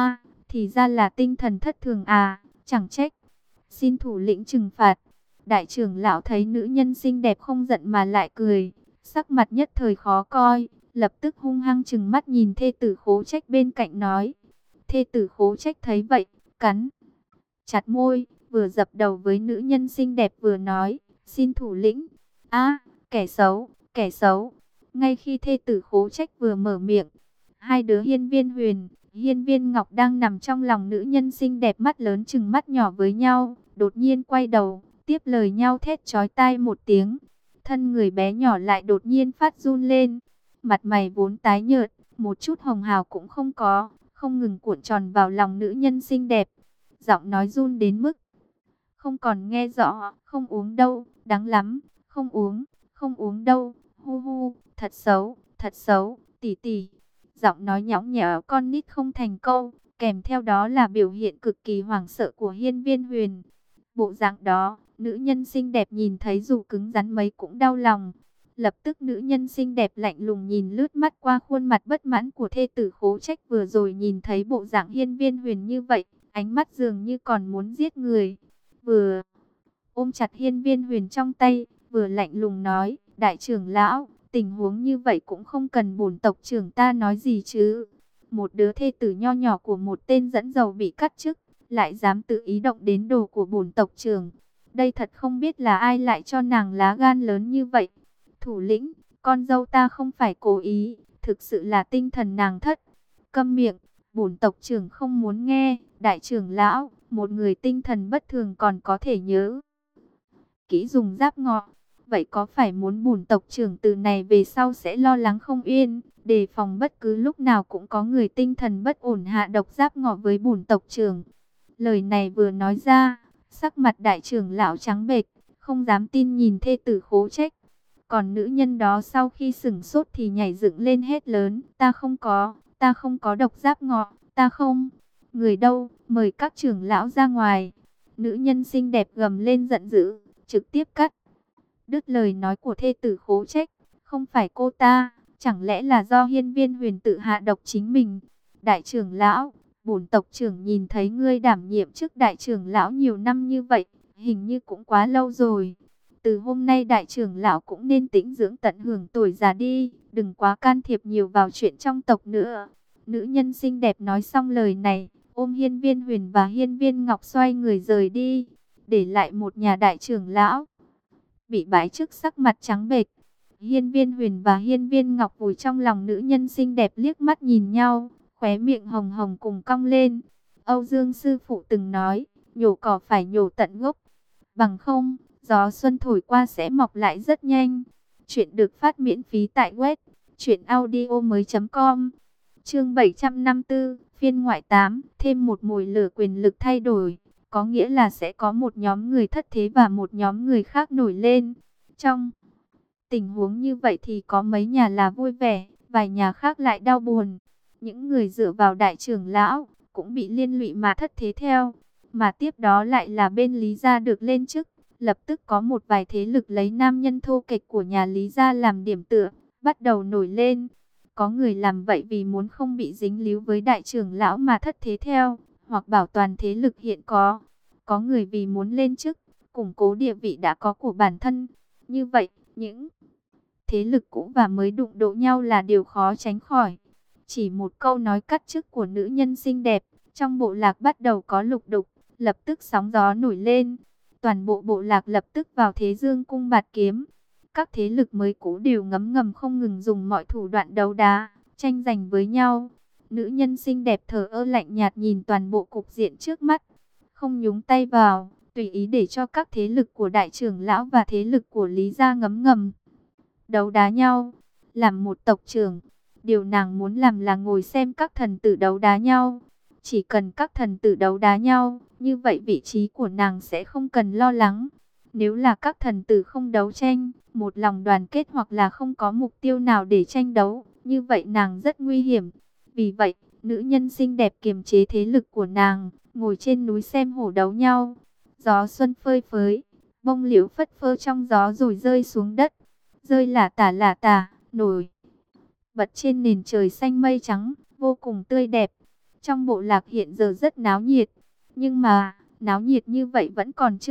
thì ra là tinh thần thất thường à, chẳng trách. Xin thủ lĩnh trừng phạt. Đại trưởng lão thấy nữ nhân xinh đẹp không giận mà lại cười, sắc mặt nhất thời khó coi, lập tức hung hăng trừng mắt nhìn thê tử Khố Trách bên cạnh nói. Thê tử Khố Trách thấy vậy, cắn chặt môi, vừa dập đầu với nữ nhân xinh đẹp vừa nói, xin thủ lĩnh. A, kẻ xấu, kẻ xấu. Ngay khi thê tử Khố Trách vừa mở miệng, hai đứa Hiên Viên Huyền, Hiên Viên Ngọc đang nằm trong lòng nữ nhân xinh đẹp mắt lớn chừng mắt nhỏ với nhau, đột nhiên quay đầu, tiếp lời nhau thét chói tai một tiếng. Thân người bé nhỏ lại đột nhiên phát run lên, mặt mày vốn tái nhợt, một chút hồng hào cũng không có, không ngừng cuộn tròn vào lòng nữ nhân xinh đẹp. Giọng nói run đến mức không còn nghe rõ, không uống đâu, đắng lắm, không uống, không uống đâu, hu hu, thật xấu, tỉ tỉ. Giọng nói nhõng nhẽo con nít không thành câu, kèm theo đó là biểu hiện cực kỳ hoảng sợ của Hiên Viên Huyền. Bộ dạng đó, nữ nhân xinh đẹp nhìn thấy dù cứng rắn mấy cũng đau lòng. Lập tức nữ nhân xinh đẹp lạnh lùng nhìn lướt mắt qua khuôn mặt bất mãn của thê tử Khố Trách vừa rồi nhìn thấy bộ dạng Hiên Viên Huyền như vậy, ánh mắt dường như còn muốn giết người. Vừa ôm chặt Hiên Viên Huyền trong tay, vừa lạnh lùng nói, đại trưởng lão, tình huống như vậy cũng không cần bổn tộc trưởng ta nói gì chứ. Một đứa thê tử nho nhỏ của một tên dẫn dầu bị cắt chức, lại dám tự ý động đến đồ của bổn tộc trưởng. Đây thật không biết là ai lại cho nàng lá gan lớn như vậy. Thủ lĩnh, con dâu ta không phải cố ý, thực sự là tinh thần nàng thất. Câm miệng, bổn tộc trưởng không muốn nghe. Đại trưởng lão, một người tinh thần bất thường còn có thể nhớ kỹ dùng giáp ngọ. Vậy có phải muốn bổn tộc trưởng từ này về sau sẽ lo lắng không yên, đề phòng bất cứ lúc nào cũng có người tinh thần bất ổn hạ độc giáp ngọ với bổn tộc trưởng? Lời này vừa nói ra, sắc mặt đại trưởng lão trắng bệch, không dám tin nhìn thê tử Khố Trách. Còn nữ nhân đó sau khi sửng sốt thì nhảy dựng lên hét lớn, ta không có độc giáp ngọ, ta không. Người đâu, mời các trưởng lão ra ngoài. Nữ nhân xinh đẹp gầm lên giận dữ, trực tiếp cắt đứt lời nói của thê tử Khố Trách. Không phải cô ta, chẳng lẽ là do Hiên Viên Huyền tự hạ độc chính mình? Đại trưởng lão, bổn tộc trưởng nhìn thấy ngươi đảm nhiệm chức đại trưởng lão nhiều năm như vậy, hình như cũng quá lâu rồi. Từ hôm nay đại trưởng lão cũng nên tĩnh dưỡng tận hưởng tuổi già đi, đừng quá can thiệp nhiều vào chuyện trong tộc nữa. Nữ nhân xinh đẹp nói xong lời này, ôm Hiên Viên Huyền và Hiên Viên Ngọc xoay người rời đi, để lại một nhà đại trưởng lão bị bãi chức sắc mặt trắng bệch. Hiên Viên Huyền và Hiên Viên Ngọc vùi trong lòng nữ nhân xinh đẹp liếc mắt nhìn nhau, khóe miệng hồng hồng cùng cong lên. Âu Dương sư phụ từng nói, nhổ cỏ phải nhổ tận gốc, bằng không, gió xuân thổi qua sẽ mọc lại rất nhanh. Chuyện được phát miễn phí tại web truyệnaudiomoi.com. Chương 754, phiên ngoại 8, thêm một mồi lửa quyền lực thay đổi, có nghĩa là sẽ có một nhóm người thất thế và một nhóm người khác nổi lên. Trong tình huống như vậy thì có mấy nhà là vui vẻ, vài nhà khác lại đau buồn. Những người dựa vào đại trưởng lão cũng bị liên lụy mà thất thế theo, mà tiếp đó lại là bên Lý gia được lên chức. Lập tức có một vài thế lực lấy nam nhân thô kệch của nhà Lý gia làm điểm tựa, bắt đầu nổi lên. Có người làm vậy vì muốn không bị dính líu với đại trưởng lão mà thất thế theo, hoặc bảo toàn thế lực hiện có. Có người vì muốn lên chức, củng cố địa vị đã có của bản thân. Như vậy, những thế lực cũ và mới đụng độ nhau là điều khó tránh khỏi. Chỉ một câu nói cắt chức của nữ nhân xinh đẹp, trong bộ lạc bắt đầu có lục đục, lập tức sóng gió nổi lên. Toàn bộ bộ lạc lập tức vào thế dương cung bạt kiếm. Các thế lực mới cũ đều ngấm ngầm không ngừng dùng mọi thủ đoạn đấu đá, tranh giành với nhau. Nữ nhân xinh đẹp thờ ơ lạnh nhạt nhìn toàn bộ cục diện trước mắt, không nhúng tay vào, tùy ý để cho các thế lực của đại trưởng lão và thế lực của Lý gia ngấm ngầm đấu đá nhau. Làm một tộc trưởng, điều nàng muốn làm là ngồi xem các thần tử đấu đá nhau. Chỉ cần các thần tử đấu đá nhau, như vậy vị trí của nàng sẽ không cần lo lắng. Nếu là các thần tử không đấu tranh, một lòng đoàn kết hoặc là không có mục tiêu nào để tranh đấu, như vậy nàng rất nguy hiểm. Vì vậy, nữ nhân xinh đẹp kiềm chế thế lực của nàng, ngồi trên núi xem hổ đấu nhau. Gió xuân phơi phới, bông liễu phất phơ trong gió rồi rơi xuống đất. Rơi lả tả, nổi bật trên nền trời xanh mây trắng, vô cùng tươi đẹp. Trong bộ lạc hiện giờ rất náo nhiệt, nhưng mà náo nhiệt như vậy vẫn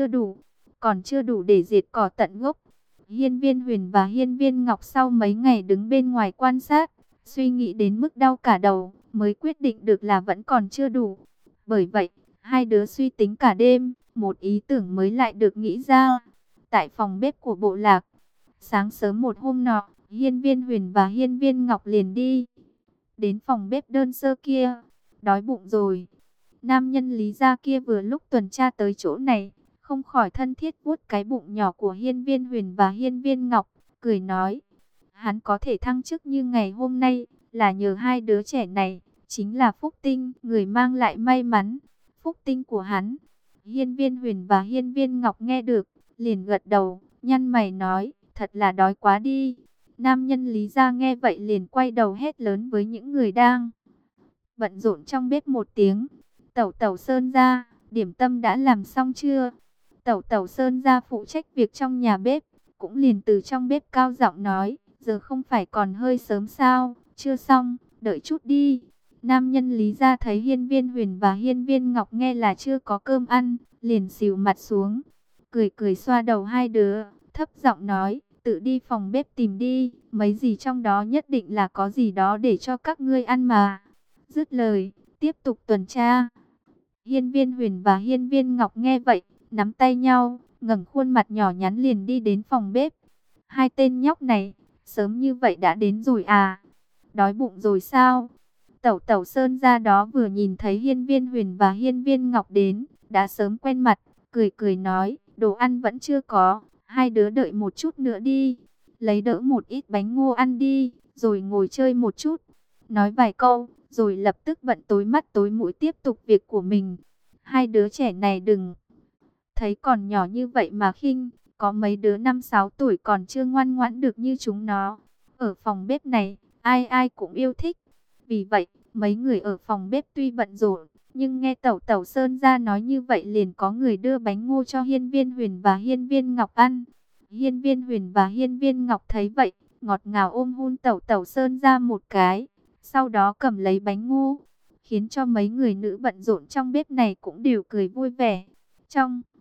còn chưa đủ để diệt cỏ tận gốc. Hiên Viên Huyền và Hiên Viên Ngọc sau mấy ngày đứng bên ngoài quan sát, suy nghĩ đến mức đau cả đầu, mới quyết định được là vẫn còn chưa đủ. Bởi vậy, hai đứa suy tính cả đêm, một ý tưởng mới lại được nghĩ ra. Tại phòng bếp của bộ lạc, sáng sớm một hôm nọ, Hiên Viên Huyền và Hiên Viên Ngọc liền đi đến phòng bếp đơn sơ kia. Đói bụng rồi. Nam nhân Lý gia kia vừa lúc tuần tra tới chỗ này, không khỏi thân thiết vuốt cái bụng nhỏ của Hiên Viên Huyền và Hiên Viên Ngọc, cười nói: hắn có thể thăng chức như ngày hôm nay là nhờ hai đứa trẻ này, chính là phúc tinh, người mang lại may mắn. Phúc tinh của hắn. Hiên Viên Huyền và Hiên Viên Ngọc nghe được, liền gật đầu, nhăn mày nói: thật là đói quá đi. Nam nhân Lý gia nghe vậy liền quay đầu hét lớn với những người đang bận rộn trong bếp một tiếng: Tẩu tẩu Sơn gia, điểm tâm đã làm xong chưa? Tẩu tẩu Sơn gia phụ trách việc trong nhà bếp, cũng liền từ trong bếp cao giọng nói: giờ không phải còn hơi sớm sao, chưa xong, đợi chút đi. Nam nhân Lý gia thấy Hiên Viên Huyền và Hiên Viên Ngọc nghe là chưa có cơm ăn, liền xìu mặt xuống, cười cười xoa đầu hai đứa, thấp giọng nói: tự đi phòng bếp tìm đi, mấy gì trong đó nhất định là có gì đó để cho các ngươi ăn mà. Dứt lời, tiếp tục tuần tra. Hiên Viên Huyền và Hiên Viên Ngọc nghe vậy, nắm tay nhau, ngẩng khuôn mặt nhỏ nhắn liền đi đến phòng bếp. Hai tên nhóc này, sớm như vậy đã đến rồi à? Đói bụng rồi sao? Tẩu tẩu Sơn gia đó vừa nhìn thấy Hiên Viên Huyền và Hiên Viên Ngọc đến, đã sớm quen mặt, cười cười nói: đồ ăn vẫn chưa có, hai đứa đợi một chút nữa đi, lấy đỡ một ít bánh ngô ăn đi, rồi ngồi chơi một chút. Nói vài câu, rồi lập tức bận tối mắt tối mũi tiếp tục việc của mình. Hai đứa trẻ này đừng thấy còn nhỏ như vậy mà khinh, có mấy đứa 5-6 tuổi còn chưa ngoan ngoãn được như chúng nó. Ở phòng bếp này, ai ai cũng yêu thích. Vì vậy, mấy người ở phòng bếp tuy bận rộn, nhưng nghe tẩu tẩu Sơn gia nói như vậy liền có người đưa bánh ngô cho Hiên Viên Huyền và Hiên Viên Ngọc ăn. Hiên Viên Huyền và Hiên Viên Ngọc thấy vậy, ngọt ngào ôm hôn tẩu tẩu Sơn gia một cái, sau đó cầm lấy bánh ngô, khiến cho mấy người nữ bận rộn trong bếp này cũng đều cười vui vẻ. Trong